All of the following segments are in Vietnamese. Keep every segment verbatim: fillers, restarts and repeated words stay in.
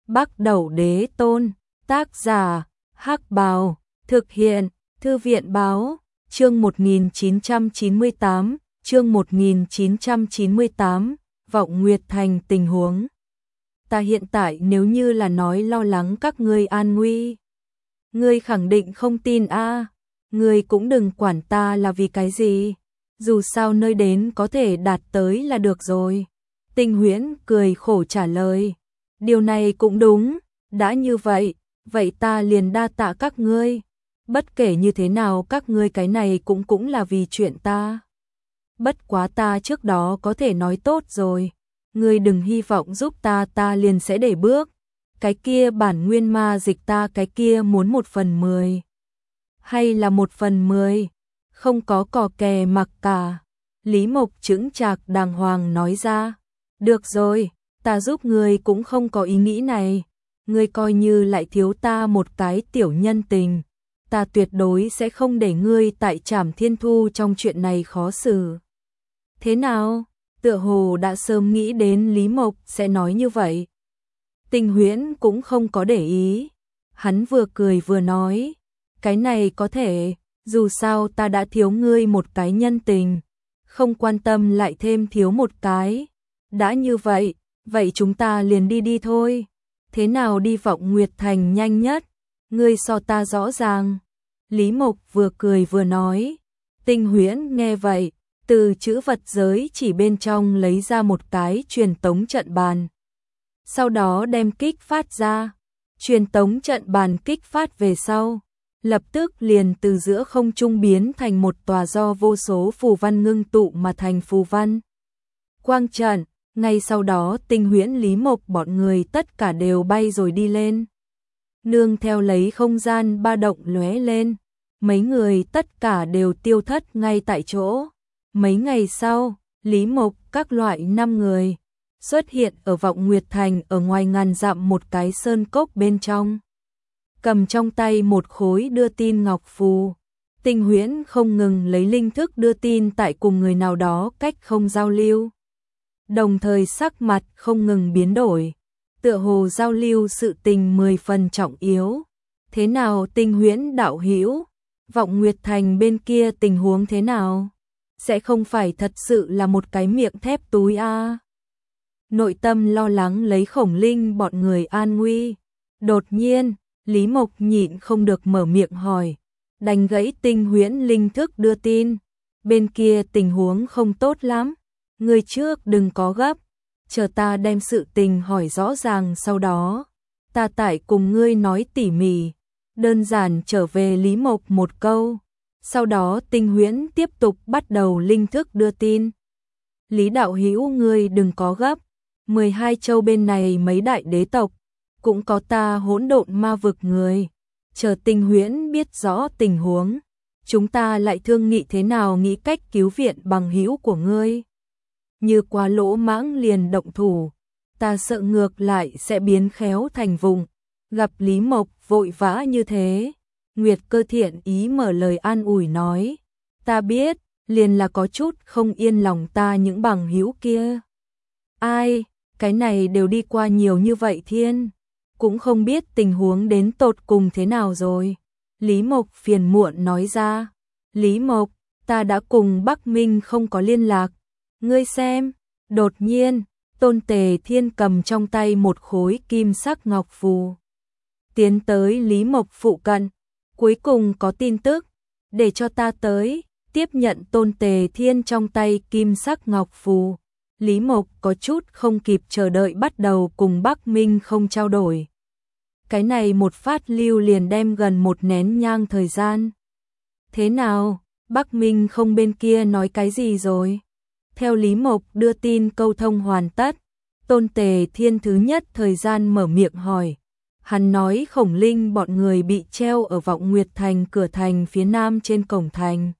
Bắc Đẩu Đế Tôn, tác giả, Hắc Bào, thực hiện, Thư viện báo, chương một nghìn chín trăm chín mươi tám, chương một nghìn chín trăm chín mươi tám, Vọng Nguyệt Thành tình huống. Ta hiện tại nếu như là nói lo lắng các ngươi an nguy, ngươi khẳng định không tin a, à. Ngươi cũng đừng quản ta là vì cái gì, dù sao nơi đến có thể đạt tới là được rồi. Tinh Huyễn cười khổ trả lời, điều này cũng đúng, đã như vậy, vậy ta liền đa tạ các ngươi. Bất kể như thế nào các ngươi cái này cũng cũng là vì chuyện ta. Bất quá ta trước đó có thể nói tốt rồi, ngươi đừng hy vọng giúp ta ta liền sẽ để bước. Cái kia bản nguyên ma dịch ta cái kia muốn một phần mười. Hay là một phần mười, không có cò kè mặc cả. Lý Mộc chững chạc đàng hoàng nói ra, được rồi, ta giúp ngươi cũng không có ý nghĩ này. Ngươi coi như lại thiếu ta một cái tiểu nhân tình, ta tuyệt đối sẽ không để ngươi tại Trảm Thiên Thu trong chuyện này khó xử. Thế nào? Tựa hồ đã sớm nghĩ đến Lý Mộc sẽ nói như vậy. Tinh Huyễn cũng không có để ý, hắn vừa cười vừa nói, cái này có thể, dù sao ta đã thiếu ngươi một cái nhân tình, không quan tâm lại thêm thiếu một cái. Đã như vậy, vậy chúng ta liền đi đi thôi. Thế nào đi Vọng Nguyệt Thành nhanh nhất? Ngươi so ta rõ ràng. Lý Mộc vừa cười vừa nói. Tinh Huyễn nghe vậy, từ chữ vật giới chỉ bên trong lấy ra một cái truyền tống trận bàn. Sau đó đem kích phát ra. Truyền tống trận bàn kích phát về sau, lập tức liền từ giữa không trung biến thành một tòa do vô số phù văn ngưng tụ mà thành phù văn quang trận. Ngay sau đó Tinh Huyễn, Lý Mộc bọn người tất cả đều bay rồi đi lên. Nương theo lấy không gian ba động lóe lên, mấy người tất cả đều tiêu thất ngay tại chỗ. Mấy ngày sau, Lý Mộc các loại năm người xuất hiện ở Vọng Nguyệt Thành ở ngoài ngàn dặm một cái sơn cốc bên trong. Cầm trong tay một khối đưa tin ngọc phù. Tinh Huyễn không ngừng lấy linh thức đưa tin tại cùng người nào đó cách không giao lưu. Đồng thời sắc mặt không ngừng biến đổi, tựa hồ giao lưu sự tình mười phần trọng yếu. Thế nào Tinh Huyễn đạo hữu, Vọng Nguyệt Thành bên kia tình huống thế nào? Sẽ không phải thật sự là một cái miệng thép túi a? À? Nội tâm lo lắng lấy Khổng Linh bọn người an nguy. Đột nhiên, Lý Mộc nhịn không được mở miệng hỏi, đành gãy Tinh Huyễn linh thức đưa tin. Bên kia tình huống không tốt lắm. Ngươi trước đừng có gấp, chờ ta đem sự tình hỏi rõ ràng sau đó, ta tại cùng ngươi nói tỉ mỉ. Đơn giản trở về Lý Mộc một câu, sau đó Tinh Huyễn tiếp tục bắt đầu linh thức đưa tin. Lý đạo hữu ngươi đừng có gấp, mười hai châu bên này mấy đại đế tộc, cũng có ta hỗn độn ma vực người, chờ Tinh Huyễn biết rõ tình huống, chúng ta lại thương nghị thế nào nghĩ cách cứu viện bằng hữu của ngươi. Như quá lỗ mãng liền động thủ, ta sợ ngược lại sẽ biến khéo thành vùng. Gặp Lý Mộc vội vã như thế, Nguyệt Cơ thiện ý mở lời an ủi nói, ta biết, liền là có chút không yên lòng ta những bằng hữu kia. Ai, cái này đều đi qua nhiều như vậy thiên, cũng không biết tình huống đến tột cùng thế nào rồi. Lý Mộc phiền muộn nói ra, Lý Mộc, ta đã cùng Bắc Minh không có liên lạc. Ngươi xem, đột nhiên, Tôn Tề Thiên cầm trong tay một khối kim sắc ngọc phù. Tiến tới Lý Mộc phụ cận, cuối cùng có tin tức, để cho ta tới, tiếp nhận Tôn Tề Thiên trong tay kim sắc ngọc phù. Lý Mộc có chút không kịp chờ đợi bắt đầu cùng Bắc Minh không trao đổi. Cái này một phát lưu liền đem gần một nén nhang thời gian. Thế nào, Bắc Minh không bên kia nói cái gì rồi? Theo Lý Mộc đưa tin câu thông hoàn tất, Tôn Tề Thiên thứ nhất thời gian mở miệng hỏi. Hắn nói Khổng Linh bọn người bị treo ở Vọng Nguyệt Thành cửa thành phía nam trên cổng thành.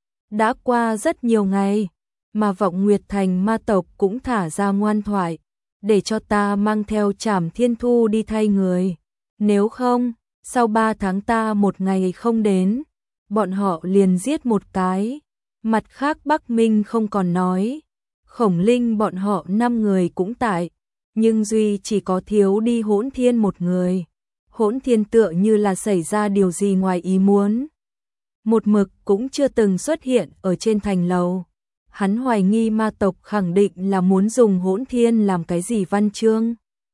Đã qua rất nhiều ngày, mà Vọng Nguyệt Thành ma tộc cũng thả ra ngoan thoại, để cho ta mang theo Trảm Thiên Thu đi thay người. Nếu không, sau ba tháng ta một ngày không đến, bọn họ liền giết một cái. Mặt khác Bắc Minh không còn nói, Khổng Linh bọn họ năm người cũng tại, nhưng duy chỉ có thiếu đi Hỗn Thiên một người. Hỗn Thiên tựa như là xảy ra điều gì ngoài ý muốn. Một mực cũng chưa từng xuất hiện ở trên thành lầu. Hắn hoài nghi ma tộc khẳng định là muốn dùng Hỗn Thiên làm cái gì văn chương.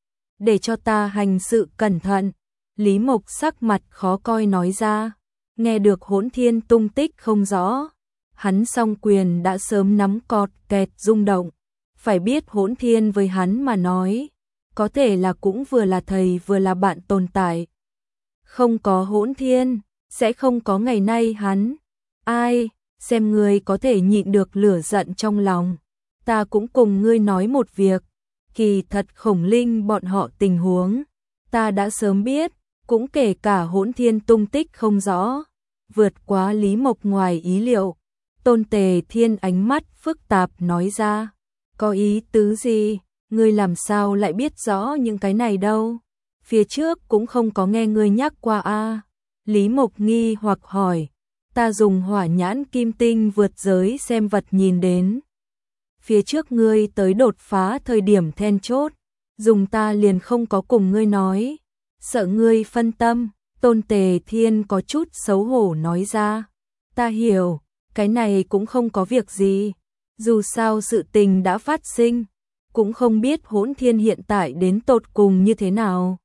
Để cho ta hành sự cẩn thận. Lý Mộc sắc mặt khó coi nói ra. Nghe được Hỗn Thiên tung tích không rõ. Hắn song quyền đã sớm nắm cọt kẹt rung động. Phải biết Hỗn Thiên với hắn mà nói. Có thể là cũng vừa là thầy vừa là bạn tồn tại. Không có Hỗn Thiên, sẽ không có ngày nay hắn. Ai, xem ngươi có thể nhịn được lửa giận trong lòng. Ta cũng cùng ngươi nói một việc. Kỳ thật Khổng Linh bọn họ tình huống. Ta đã sớm biết, cũng kể cả Hỗn Thiên tung tích không rõ. Vượt quá Lý Mộc ngoài ý liệu. Tôn Tề Thiên ánh mắt phức tạp nói ra. Có ý tứ gì? Ngươi làm sao lại biết rõ những cái này đâu? Phía trước cũng không có nghe ngươi nhắc qua a. À. Lý Mộc nghi hoặc hỏi. Ta dùng hỏa nhãn kim tinh vượt giới xem vật nhìn đến. Phía trước ngươi tới đột phá thời điểm then chốt. Dùng ta liền không có cùng ngươi nói. Sợ ngươi phân tâm. Tôn Tề Thiên có chút xấu hổ nói ra. Ta hiểu, cái này cũng không có việc gì. Dù sao sự tình đã phát sinh. Cũng không biết Hỗn Thiên hiện tại đến tột cùng như thế nào.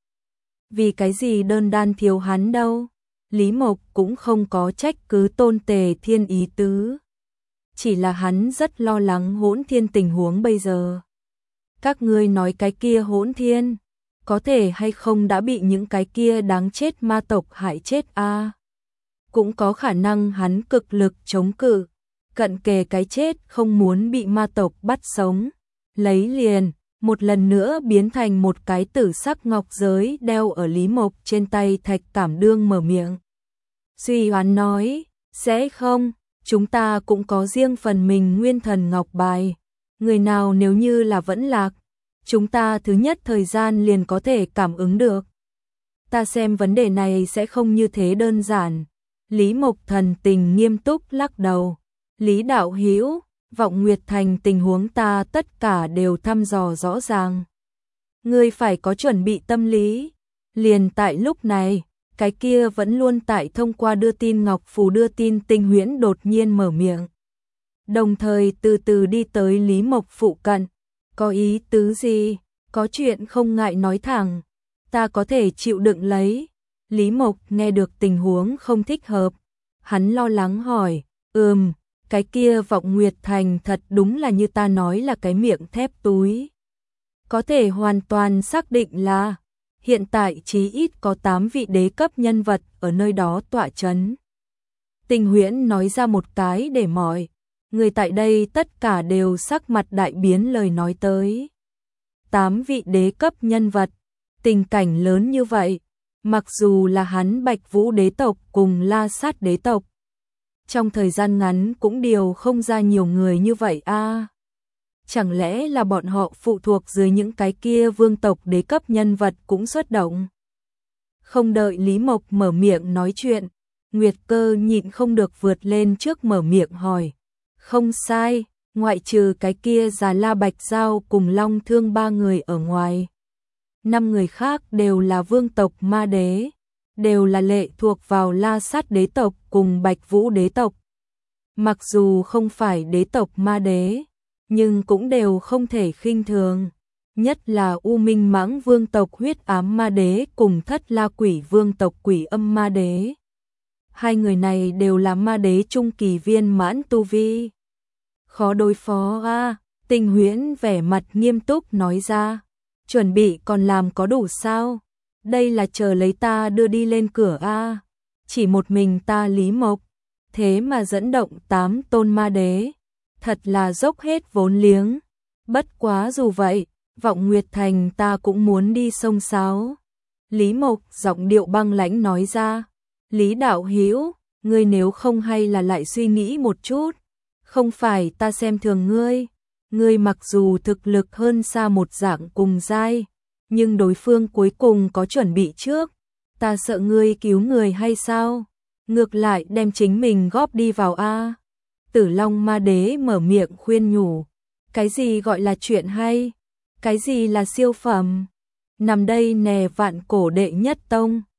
Vì cái gì đơn đan thiếu hắn đâu. Lý Mộc cũng không có trách cứ Tôn Tề Thiên ý tứ. Chỉ là hắn rất lo lắng Hỗn Thiên tình huống bây giờ. Các ngươi nói cái kia Hỗn Thiên, có thể hay không đã bị những cái kia đáng chết ma tộc hại chết a? À? Cũng có khả năng hắn cực lực chống cự, cận kề cái chết không muốn bị ma tộc bắt sống. Lấy liền, một lần nữa biến thành một cái tử sắc ngọc giới đeo ở Lý Mộc trên tay. Thạch Cảm Đương mở miệng. Suy Hoán nói, sẽ không, chúng ta cũng có riêng phần mình nguyên thần ngọc bài. Người nào nếu như là vẫn lạc, chúng ta thứ nhất thời gian liền có thể cảm ứng được. Ta xem vấn đề này sẽ không như thế đơn giản. Lý Mộc thần tình nghiêm túc lắc đầu. Lý đạo hữu, Vọng Nguyệt Thành tình huống ta tất cả đều thăm dò rõ ràng. Ngươi phải có chuẩn bị tâm lý. Liền tại lúc này, cái kia vẫn luôn tại thông qua đưa tin ngọc phù đưa tin Tinh Huyễn đột nhiên mở miệng. Đồng thời từ từ đi tới Lý Mộc phụ cận. Có ý tứ gì? Có chuyện không ngại nói thẳng. Ta có thể chịu đựng lấy. Lý Mộc nghe được tình huống không thích hợp. Hắn lo lắng hỏi. Ừm, cái kia Vọng Nguyệt Thành thật đúng là như ta nói là cái miệng thép túi. Có thể hoàn toàn xác định là hiện tại chí ít có tám vị đế cấp nhân vật ở nơi đó tọa chấn. Tinh Huyễn nói ra một cái để mọi người tại đây tất cả đều sắc mặt đại biến lời nói tới. Tám vị đế cấp nhân vật, tình cảnh lớn như vậy, mặc dù là hắn Bạch Vũ đế tộc cùng La Sát đế tộc, trong thời gian ngắn cũng điều không ra nhiều người như vậy a. À, chẳng lẽ là bọn họ phụ thuộc dưới những cái kia vương tộc đế cấp nhân vật cũng xuất động? Không đợi Lý Mộc mở miệng nói chuyện, Nguyệt Cơ nhịn không được vượt lên trước mở miệng hỏi. Không sai, ngoại trừ cái kia Già La Bạch Giao cùng Long Thương ba người ở ngoài. Năm người khác đều là vương tộc ma đế, đều là lệ thuộc vào La Sát đế tộc cùng Bạch Vũ đế tộc. Mặc dù không phải đế tộc ma đế, nhưng cũng đều không thể khinh thường. Nhất là U Minh Mãng vương tộc Huyết Ám ma đế cùng Thất La Quỷ vương tộc Quỷ Âm ma đế. Hai người này đều là ma đế trung kỳ viên mãn tu vi. Khó đối phó a. À, Tinh Huyễn vẻ mặt nghiêm túc nói ra. Chuẩn bị còn làm có đủ sao? Đây là chờ lấy ta đưa đi lên cửa a. À, chỉ một mình ta Lý Mộc, thế mà dẫn động tám tôn ma đế. Thật là dốc hết vốn liếng. Bất quá dù vậy, Vọng Nguyệt Thành ta cũng muốn đi sông sáo. Lý Mộc giọng điệu băng lãnh nói ra. Lý đạo hữu, ngươi nếu không hay là lại suy nghĩ một chút. Không phải ta xem thường ngươi. Ngươi mặc dù thực lực hơn xa một dạng cùng giai, nhưng đối phương cuối cùng có chuẩn bị trước. Ta sợ ngươi cứu người hay sao? Ngược lại đem chính mình góp đi vào a. Tử Long ma đế mở miệng khuyên nhủ. Cái gì gọi là chuyện hay? Cái gì là siêu phẩm? Nằm đây nè vạn cổ đệ nhất tông.